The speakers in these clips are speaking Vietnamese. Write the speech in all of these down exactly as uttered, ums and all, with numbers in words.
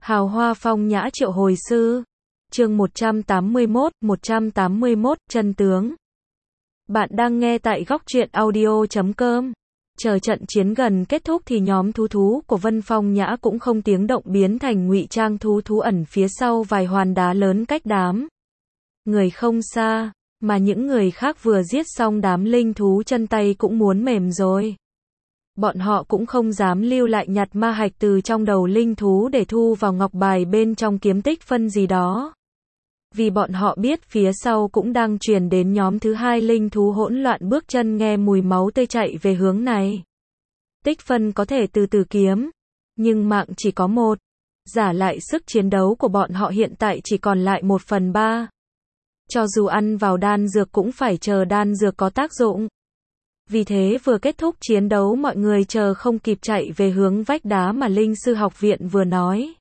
Hào hoa phong nhã triệu hồi sư. Chương một trăm tám mươi mốt, một trăm tám mươi mốt, chân tướng. Bạn đang nghe tại góc truyện audio chấm com. Chờ trận chiến gần kết thúc thì nhóm thú thú của Vân Phong Nhã cũng không tiếng động biến thành ngụy trang thú thú ẩn phía sau vài hòn đá lớn cách đám người không xa, mà những người khác vừa giết xong đám linh thú chân tay cũng muốn mềm rồi. Bọn họ cũng không dám lưu lại nhặt ma hạch từ trong đầu linh thú để thu vào ngọc bài bên trong kiếm tích phân gì đó. Vì bọn họ biết phía sau cũng đang truyền đến nhóm thứ hai linh thú hỗn loạn bước chân nghe mùi máu tươi chạy về hướng này. Tích phân có thể từ từ kiếm, nhưng mạng chỉ có một. Giả lại sức chiến đấu của bọn họ hiện tại chỉ còn lại một phần ba. Cho dù ăn vào đan dược cũng phải chờ đan dược có tác dụng. Vì thế vừa kết thúc chiến đấu mọi người chờ không kịp chạy về hướng vách đá mà Linh Sư học viện vừa nói.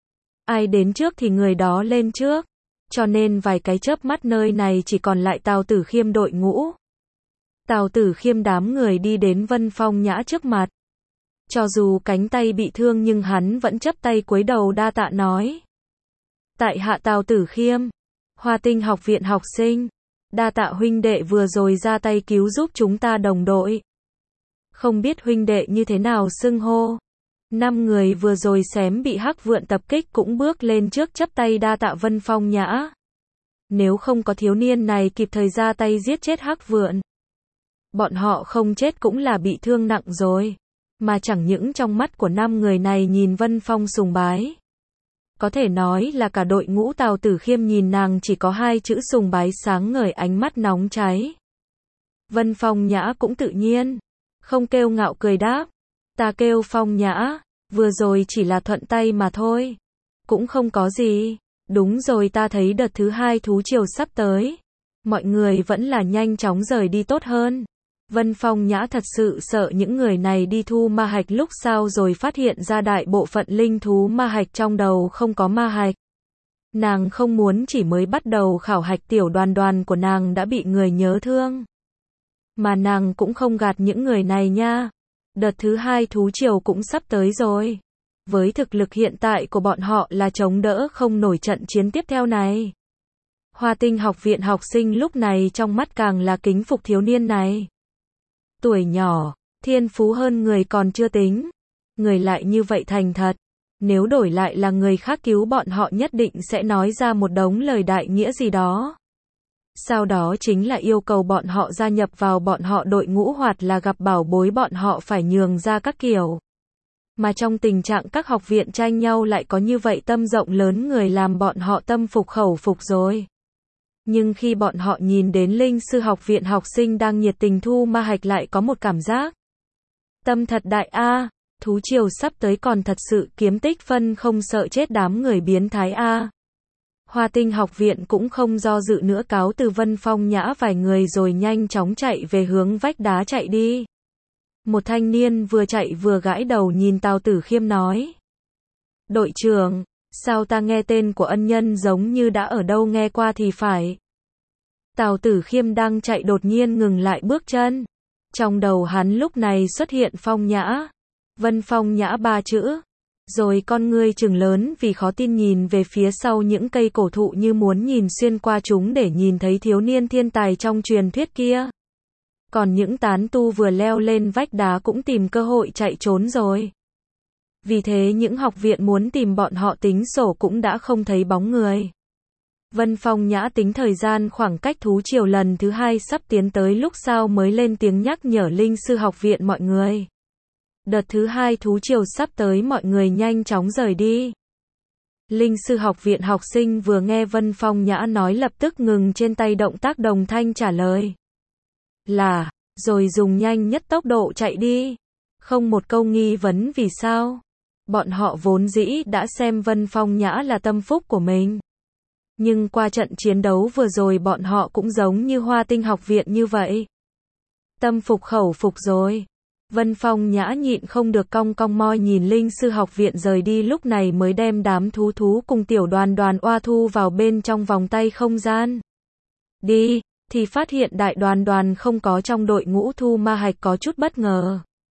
Ai đến trước thì người đó lên trước. Cho nên vài cái chớp mắt nơi này chỉ còn lại Tào Tử Khiêm đội ngũ. Tào Tử Khiêm đám người đi đến Vân Phong Nhã trước mặt. Cho dù cánh tay bị thương nhưng hắn vẫn chắp tay cúi đầu đa tạ nói. Tại hạ Tào Tử Khiêm, Hoa Tinh học viện học sinh. Đa tạ huynh đệ vừa rồi ra tay cứu giúp chúng ta đồng đội. Không biết huynh đệ như thế nào xưng hô. Năm người vừa rồi xém bị Hắc Vượn tập kích cũng bước lên trước chắp tay đa tạ Vân Phong Nhã. Nếu không có thiếu niên này kịp thời ra tay giết chết Hắc Vượn, bọn họ không chết cũng là bị thương nặng rồi. Mà chẳng những trong mắt của năm người này nhìn Vân Phong sùng bái. Có thể nói là cả đội ngũ Tào Tử Khiêm nhìn nàng chỉ có hai chữ sùng bái sáng ngời ánh mắt nóng cháy. Vân Phong Nhã cũng tự nhiên, không kêu ngạo cười đáp. Ta kêu Phong Nhã, vừa rồi chỉ là thuận tay mà thôi. Cũng không có gì. Đúng rồi, ta thấy đợt thứ hai thú triều sắp tới. Mọi người vẫn là nhanh chóng rời đi tốt hơn. Vân Phong Nhã thật sự sợ những người này đi thu ma hạch lúc sau rồi phát hiện ra đại bộ phận linh thú ma hạch trong đầu không có ma hạch. Nàng không muốn chỉ mới bắt đầu khảo hạch tiểu đoàn đoàn của nàng đã bị người nhớ thương. Mà nàng cũng không gạt những người này nha. Đợt thứ hai thú triều cũng sắp tới rồi. Với thực lực hiện tại của bọn họ là chống đỡ không nổi trận chiến tiếp theo này. Hoa Tinh học viện học sinh lúc này trong mắt càng là kính phục thiếu niên này. Tuổi nhỏ, thiên phú hơn người còn chưa tính. Người lại như vậy thành thật. Nếu đổi lại là người khác cứu bọn họ nhất định sẽ nói ra một đống lời đại nghĩa gì đó. Sau đó chính là yêu cầu bọn họ gia nhập vào bọn họ đội ngũ hoặc là gặp bảo bối bọn họ phải nhường ra các kiểu. Mà trong tình trạng các học viện tranh nhau lại có như vậy tâm rộng lớn người làm bọn họ tâm phục khẩu phục rồi. Nhưng khi bọn họ nhìn đến Linh Sư học viện học sinh đang nhiệt tình thu ma hạch lại có một cảm giác. Tâm thật đại a, thú triều sắp tới còn thật sự kiếm tích phân không sợ chết đám người biến thái a. Hoa Tinh học viện cũng không do dự nữa cáo từ Vân Phong Nhã vài người rồi nhanh chóng chạy về hướng vách đá chạy đi. Một thanh niên vừa chạy vừa gãi đầu nhìn Tào Tử Khiêm nói. Đội trưởng, sao ta nghe tên của ân nhân giống như đã ở đâu nghe qua thì phải. Tào Tử Khiêm đang chạy đột nhiên ngừng lại bước chân. Trong đầu hắn lúc này xuất hiện Phong Nhã. Vân Phong Nhã ba chữ. Rồi con ngươi trừng lớn vì khó tin nhìn về phía sau những cây cổ thụ như muốn nhìn xuyên qua chúng để nhìn thấy thiếu niên thiên tài trong truyền thuyết kia. Còn những tán tu vừa leo lên vách đá cũng tìm cơ hội chạy trốn rồi. Vì thế những học viện muốn tìm bọn họ tính sổ cũng đã không thấy bóng người. Vân Phong Nhã tính thời gian khoảng cách thú triều lần thứ hai sắp tiến tới lúc sau mới lên tiếng nhắc nhở Linh Sư học viện mọi người. Đợt thứ hai thú triều sắp tới mọi người nhanh chóng rời đi. Linh Sư học viện học sinh vừa nghe Vân Phong Nhã nói lập tức ngừng trên tay động tác đồng thanh trả lời. Là, rồi dùng nhanh nhất tốc độ chạy đi. Không một câu nghi vấn vì sao. Bọn họ vốn dĩ đã xem Vân Phong Nhã là tâm phúc của mình. Nhưng qua trận chiến đấu vừa rồi bọn họ cũng giống như Hoa Tinh học viện như vậy. Tâm phục khẩu phục rồi. Vân Phong Nhã nhịn không được cong cong môi nhìn Linh Sư học viện rời đi lúc này mới đem đám thú thú cùng tiểu đoàn đoàn oa thu vào bên trong vòng tay không gian. Đi, thì phát hiện đại đoàn đoàn không có trong đội ngũ thu ma hạch có chút bất ngờ.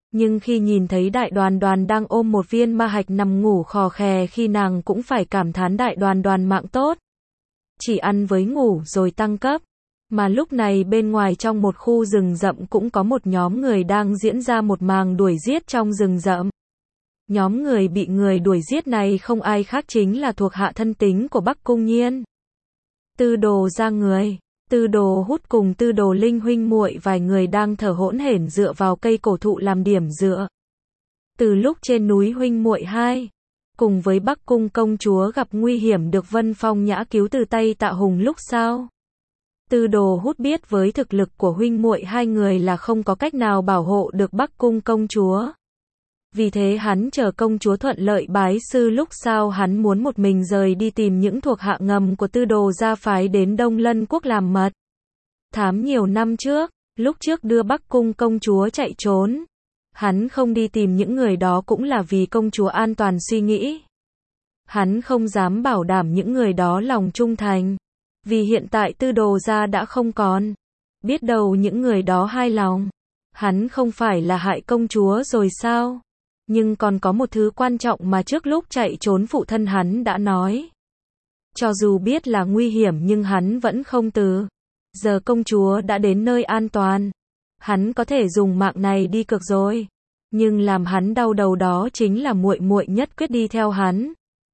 Nhưng khi nhìn thấy đại đoàn đoàn đang ôm một viên ma hạch nằm ngủ khò khè khi nàng cũng phải cảm thán đại đoàn đoàn mạng tốt. Chỉ ăn với ngủ rồi tăng cấp. Mà lúc này bên ngoài trong một khu rừng rậm cũng có một nhóm người đang diễn ra một màn đuổi giết trong rừng rậm. Nhóm người bị người đuổi giết này không ai khác chính là thuộc hạ thân tín của Bắc Cung Nhiên. Tư Đồ ra người. Tư Đồ Hút cùng Tư Đồ Linh huynh muội vài người đang thở hổn hển dựa vào cây cổ thụ làm điểm dựa. Từ lúc trên núi huynh muội hai, cùng với Bắc Cung công chúa gặp nguy hiểm được Vân Phong Nhã cứu từ tay Tạ Hùng lúc sau. Tư Đồ Hút biết với thực lực của huynh muội hai người là không có cách nào bảo hộ được Bắc Cung công chúa. Vì thế hắn chờ công chúa thuận lợi bái sư lúc sau hắn muốn một mình rời đi tìm những thuộc hạ ngầm của Tư Đồ gia phái đến Đông Lân quốc làm mật thám nhiều năm trước, lúc trước đưa Bắc Cung công chúa chạy trốn. Hắn không đi tìm những người đó cũng là vì công chúa an toàn suy nghĩ. Hắn không dám bảo đảm những người đó lòng trung thành. Vì hiện tại Tư Đồ gia đã không còn. Biết đâu những người đó hai lòng. Hắn không phải là hại công chúa rồi sao? Nhưng còn có một thứ quan trọng mà trước lúc chạy trốn phụ thân hắn đã nói. Cho dù biết là nguy hiểm nhưng hắn vẫn không từ. Giờ công chúa đã đến nơi an toàn. Hắn có thể dùng mạng này đi cược rồi. Nhưng làm hắn đau đầu đó chính là muội muội nhất quyết đi theo hắn.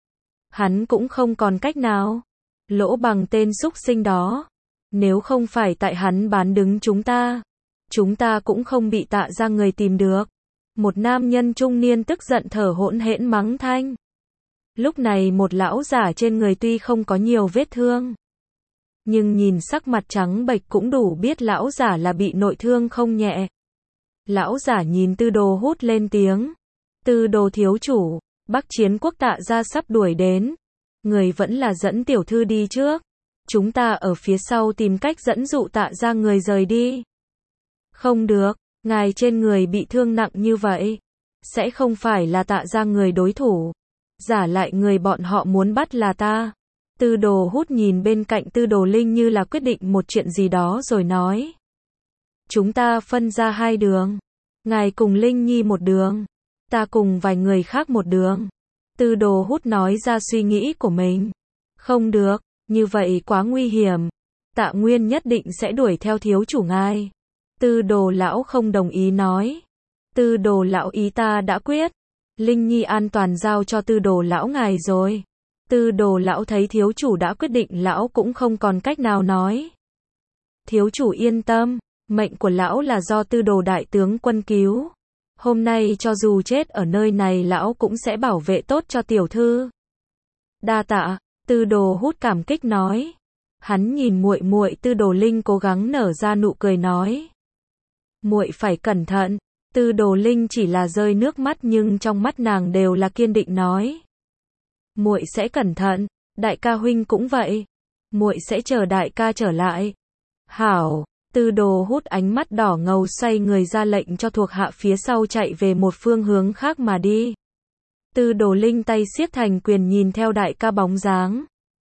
Hắn cũng không còn cách nào. Lỗ bằng tên súc sinh đó. Nếu không phải tại hắn bán đứng chúng ta, chúng ta cũng không bị Tạ ra người tìm được. Một nam nhân trung niên tức giận thở hổn hển mắng thanh. Lúc này một lão giả trên người tuy không có nhiều vết thương, nhưng nhìn sắc mặt trắng bệch cũng đủ biết lão giả là bị nội thương không nhẹ. Lão giả nhìn Tư Đồ Hút lên tiếng. Tư Đồ thiếu chủ, Bắc Chiến quốc Tạ gia sắp đuổi đến. Người vẫn là dẫn tiểu thư đi trước. Chúng ta ở phía sau tìm cách dẫn dụ Tạ gia người rời đi. Không được, ngài trên người bị thương nặng như vậy. Sẽ không phải là Tạ gia người đối thủ. Giả lại người bọn họ muốn bắt là ta. Tư Đồ Hút nhìn bên cạnh Tư Đồ Linh như là quyết định một chuyện gì đó rồi nói. Chúng ta phân ra hai đường. Ngài cùng Linh Nhi một đường. Ta cùng vài người khác một đường. Tư Đồ Hút nói ra suy nghĩ của mình. Không được, như vậy quá nguy hiểm. Tạ Nguyên nhất định sẽ đuổi theo thiếu chủ ngài. Tư Đồ lão không đồng ý nói. Tư Đồ lão ý ta đã quyết. Linh Nhi an toàn giao cho Tư Đồ lão ngài rồi. Tư Đồ lão thấy thiếu chủ đã quyết định lão cũng không còn cách nào nói. Thiếu chủ yên tâm, mệnh của lão là do Tư Đồ đại tướng quân cứu. Hôm nay cho dù chết ở nơi này lão cũng sẽ bảo vệ tốt cho tiểu thư. Đa tạ, Tư Đồ Hút cảm kích nói. Hắn nhìn muội muội Tư Đồ Linh cố gắng nở ra nụ cười nói. Muội phải cẩn thận. Tư Đồ Linh chỉ là rơi nước mắt nhưng trong mắt nàng đều là kiên định nói. Muội sẽ cẩn thận, đại ca huynh cũng vậy. Muội sẽ chờ đại ca trở lại. Hảo, Tư Đồ Hút ánh mắt đỏ ngầu xoay người ra lệnh cho thuộc hạ phía sau chạy về một phương hướng khác mà đi. Tư Đồ Linh tay siết thành quyền nhìn theo đại ca bóng dáng.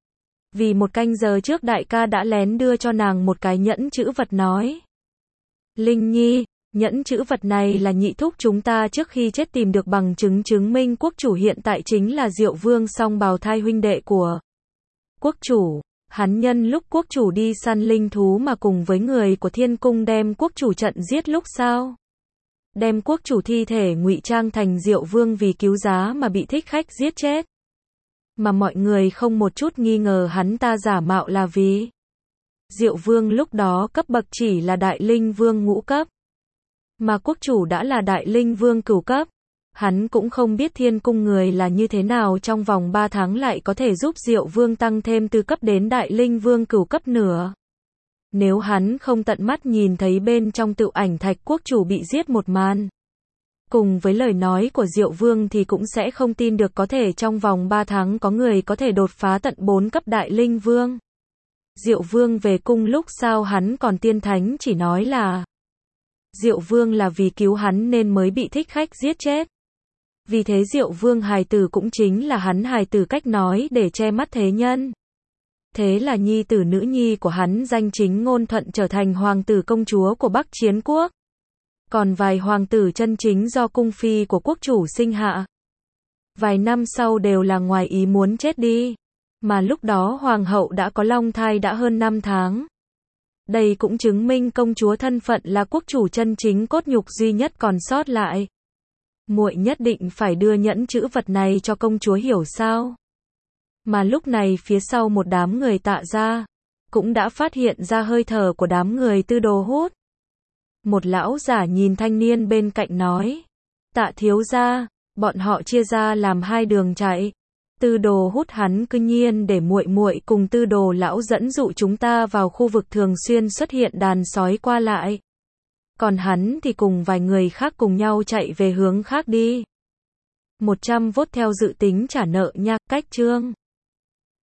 Vì một canh giờ trước đại ca đã lén đưa cho nàng một cái nhẫn chữ vật nói. Linh Nhi, nhẫn chữ vật này là nhị thúc chúng ta trước khi chết tìm được bằng chứng chứng minh quốc chủ hiện tại chính là Diệu Vương song bào thai huynh đệ của quốc chủ. Hắn nhân lúc quốc chủ đi săn linh thú mà cùng với người của thiên cung đem quốc chủ trận giết lúc sau. Đem quốc chủ thi thể ngụy trang thành Diệu Vương vì cứu giá mà bị thích khách giết chết. Mà mọi người không một chút nghi ngờ hắn ta giả mạo là vì Diệu Vương lúc đó cấp bậc chỉ là Đại Linh Vương ngũ cấp. Mà quốc chủ đã là Đại Linh Vương cửu cấp. Hắn cũng không biết thiên cung người là như thế nào trong vòng ba tháng lại có thể giúp Diệu Vương tăng thêm từ cấp đến Đại Linh Vương cửu cấp nữa. Nếu hắn không tận mắt nhìn thấy bên trong tự ảnh thạch quốc chủ bị giết một màn, cùng với lời nói của Diệu Vương thì cũng sẽ không tin được có thể trong vòng ba tháng có người có thể đột phá tận bốn cấp Đại Linh Vương. Diệu Vương về cung lúc sau hắn còn tiên thánh chỉ nói là Diệu Vương là vì cứu hắn nên mới bị thích khách giết chết. Vì thế Diệu Vương hài tử cũng chính là hắn hài tử cách nói để che mắt thế nhân. Thế là nhi tử nữ nhi của hắn danh chính ngôn thuận trở thành hoàng tử công chúa của Bắc Chiến quốc. Còn vài hoàng tử chân chính do cung phi của quốc chủ sinh hạ. Vài năm sau đều là ngoài ý muốn chết đi. Mà lúc đó hoàng hậu đã có long thai đã hơn năm tháng. Đây cũng chứng minh công chúa thân phận là quốc chủ chân chính cốt nhục duy nhất còn sót lại. Muội nhất định phải đưa nhẫn chữ vật này cho công chúa hiểu sao. Mà lúc này phía sau một đám người Tạ gia, cũng đã phát hiện ra hơi thở của đám người Tư Đồ hút. Một lão giả nhìn thanh niên bên cạnh nói. Tạ thiếu gia, bọn họ chia ra làm hai đường chạy. Tư Đồ hút hắn cứ nhiên để muội muội cùng Tư Đồ lão dẫn dụ chúng ta vào khu vực thường xuyên xuất hiện đàn sói qua lại. Còn hắn thì cùng vài người khác cùng nhau chạy về hướng khác đi. một trăm vốt theo dự tính trả nợ nha, cách chương.